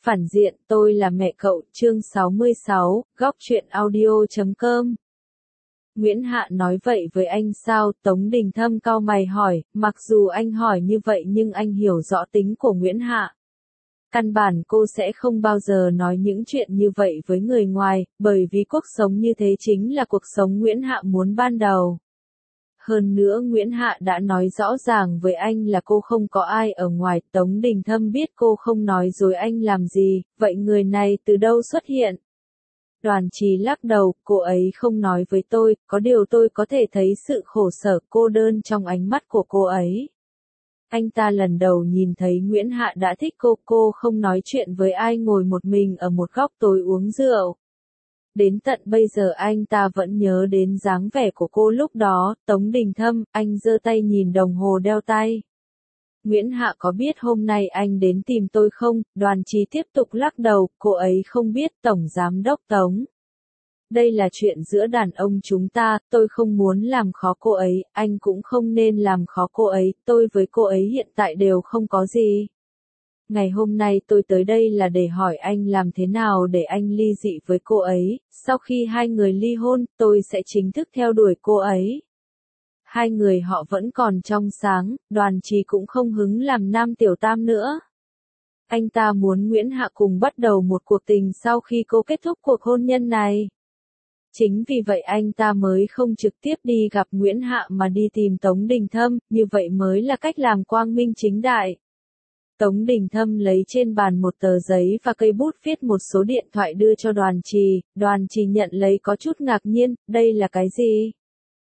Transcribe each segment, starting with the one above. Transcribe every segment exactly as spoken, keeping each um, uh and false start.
Phản diện, tôi là mẹ cậu, chương sáu mươi sáu, góc truyện audio chấm com. Nguyễn Hạ nói vậy với anh sao? Tống Đình Thâm cau mày hỏi, mặc dù anh hỏi như vậy nhưng anh hiểu rõ tính của Nguyễn Hạ. Căn bản cô sẽ không bao giờ nói những chuyện như vậy với người ngoài, bởi vì cuộc sống như thế chính là cuộc sống Nguyễn Hạ muốn ban đầu. Hơn nữa Nguyễn Hạ đã nói rõ ràng với anh là cô không có ai ở ngoài. Tống Đình Thâm biết cô không nói dối anh làm gì, vậy người này từ đâu xuất hiện? Đoàn Trì lắc đầu, cô ấy không nói với tôi, có điều tôi có thể thấy sự khổ sở cô đơn trong ánh mắt của cô ấy. Anh ta lần đầu nhìn thấy Nguyễn Hạ đã thích cô, cô không nói chuyện với ai, ngồi một mình ở một góc tối uống rượu. Đến tận bây giờ anh ta vẫn nhớ đến dáng vẻ của cô lúc đó. Tống Đình Thâm, anh giơ tay nhìn đồng hồ đeo tay. Nguyễn Hạ có biết hôm nay anh đến tìm tôi không? Đoàn Trì tiếp tục lắc đầu, cô ấy không biết. Tổng Giám đốc Tống. Đây là chuyện giữa đàn ông chúng ta, tôi không muốn làm khó cô ấy, anh cũng không nên làm khó cô ấy, tôi với cô ấy hiện tại đều không có gì. Ngày hôm nay tôi tới đây là để hỏi anh làm thế nào để anh ly dị với cô ấy, sau khi hai người ly hôn, tôi sẽ chính thức theo đuổi cô ấy. Hai người họ vẫn còn trong sáng, Đoàn Trì cũng không hứng làm nam tiểu tam nữa. Anh ta muốn Nguyễn Hạ cùng bắt đầu một cuộc tình sau khi cô kết thúc cuộc hôn nhân này. Chính vì vậy anh ta mới không trực tiếp đi gặp Nguyễn Hạ mà đi tìm Tống Đình Thâm, như vậy mới là cách làm quang minh chính đại. Tống Đình Thâm lấy trên bàn một tờ giấy và cây bút viết một số điện thoại đưa cho Đoàn Trì. Đoàn Trì nhận lấy có chút ngạc nhiên, đây là cái gì?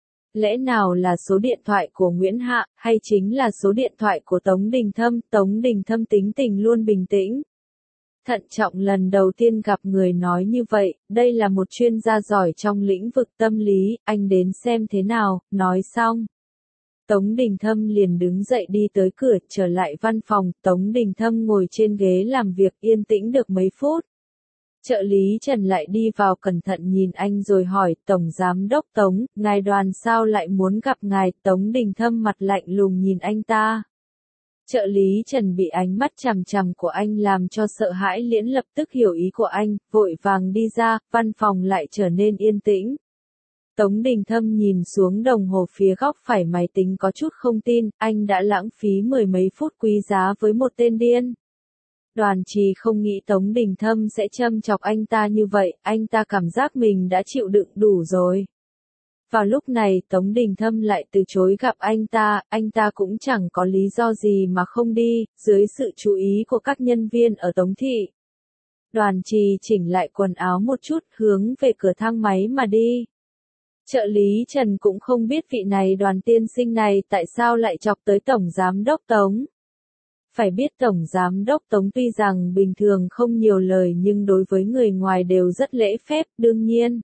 Lẽ nào là số điện thoại của Nguyễn Hạ, hay chính là số điện thoại của Tống Đình Thâm? Tống Đình Thâm tính tình luôn bình tĩnh. Thận trọng, lần đầu tiên gặp người nói như vậy, đây là một chuyên gia giỏi trong lĩnh vực tâm lý, anh đến xem thế nào, nói xong. Tống Đình Thâm liền đứng dậy đi tới cửa, trở lại văn phòng. Tống Đình Thâm ngồi trên ghế làm việc yên tĩnh được mấy phút. Trợ lý Trần lại đi vào cẩn thận nhìn anh rồi hỏi, Tổng Giám đốc Tống, ngài Đoàn sao lại muốn gặp ngài? Tống Đình Thâm mặt lạnh lùng nhìn anh ta. Trợ lý Trần bị ánh mắt chằm chằm của anh làm cho sợ hãi, liễn lập tức hiểu ý của anh, vội vàng đi ra, văn phòng lại trở nên yên tĩnh. Tống Đình Thâm nhìn xuống đồng hồ phía góc phải máy tính có chút không tin, anh đã lãng phí mười mấy phút quý giá với một tên điên. Đoàn Trì không nghĩ Tống Đình Thâm sẽ châm chọc anh ta như vậy, anh ta cảm giác mình đã chịu đựng đủ rồi. Vào lúc này Tống Đình Thâm lại từ chối gặp anh ta, anh ta cũng chẳng có lý do gì mà không đi, dưới sự chú ý của các nhân viên ở Tống Thị. Đoàn Trì chỉnh lại quần áo một chút, hướng về cửa thang máy mà đi. Trợ lý Trần cũng không biết vị này Đoàn tiên sinh này tại sao lại chọc tới Tổng Giám đốc Tống. Phải biết Tổng Giám đốc Tống tuy rằng bình thường không nhiều lời nhưng đối với người ngoài đều rất lễ phép, đương nhiên.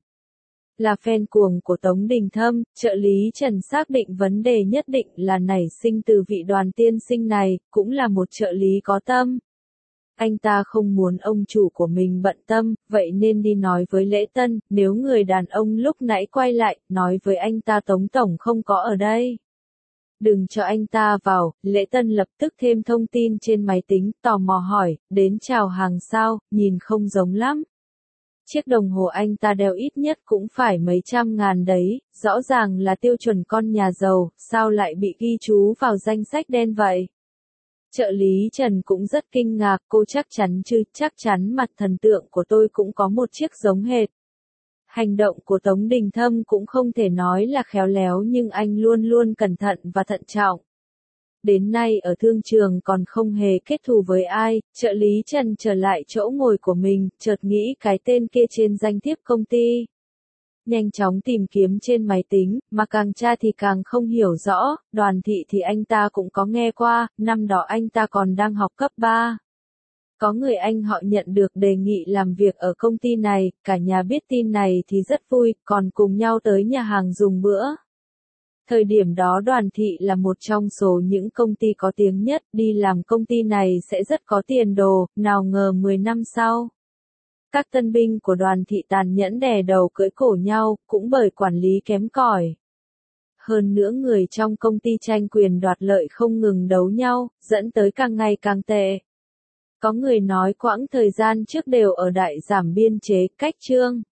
Là fan cuồng của Tống Đình Thâm, trợ lý Trần xác định vấn đề nhất định là nảy sinh từ vị Đoàn tiên sinh này, cũng là một trợ lý có tâm. Anh ta không muốn ông chủ của mình bận tâm, vậy nên đi nói với Lễ Tân, nếu người đàn ông lúc nãy quay lại, nói với anh ta Tống Tổng không có ở đây. Đừng cho anh ta vào. Lễ Tân lập tức thêm thông tin trên máy tính, tò mò hỏi, đến chào hàng sao, nhìn không giống lắm. Chiếc đồng hồ anh ta đeo ít nhất cũng phải mấy trăm ngàn đấy, rõ ràng là tiêu chuẩn con nhà giàu, sao lại bị ghi chú vào danh sách đen vậy? Trợ lý Trần cũng rất kinh ngạc, cô chắc chắn chứ? Chắc chắn, mặt thần tượng của tôi cũng có một chiếc giống hệt. Hành động của Tống Đình Thâm cũng không thể nói là khéo léo nhưng anh luôn luôn cẩn thận và thận trọng. Đến nay ở thương trường còn không hề kết thù với ai. Trợ lý Trần trở lại chỗ ngồi của mình, chợt nghĩ cái tên kia trên danh thiếp công ty. Nhanh chóng tìm kiếm trên máy tính, mà càng tra thì càng không hiểu rõ. Đoàn Thị thì anh ta cũng có nghe qua, năm đó anh ta còn đang học cấp ba. Có người anh họ nhận được đề nghị làm việc ở công ty này, cả nhà biết tin này thì rất vui, còn cùng nhau tới nhà hàng dùng bữa. Thời điểm đó Đoàn Thị là một trong số những công ty có tiếng nhất, đi làm công ty này sẽ rất có tiền đồ, nào ngờ mười năm sau. Các tân binh của Đoàn Thị tàn nhẫn đè đầu cưỡi cổ nhau, cũng bởi quản lý kém cỏi. Hơn nữa người trong công ty tranh quyền đoạt lợi không ngừng đấu nhau, dẫn tới càng ngày càng tệ. Có người nói quãng thời gian trước đều ở đại giảm biên chế, cách chương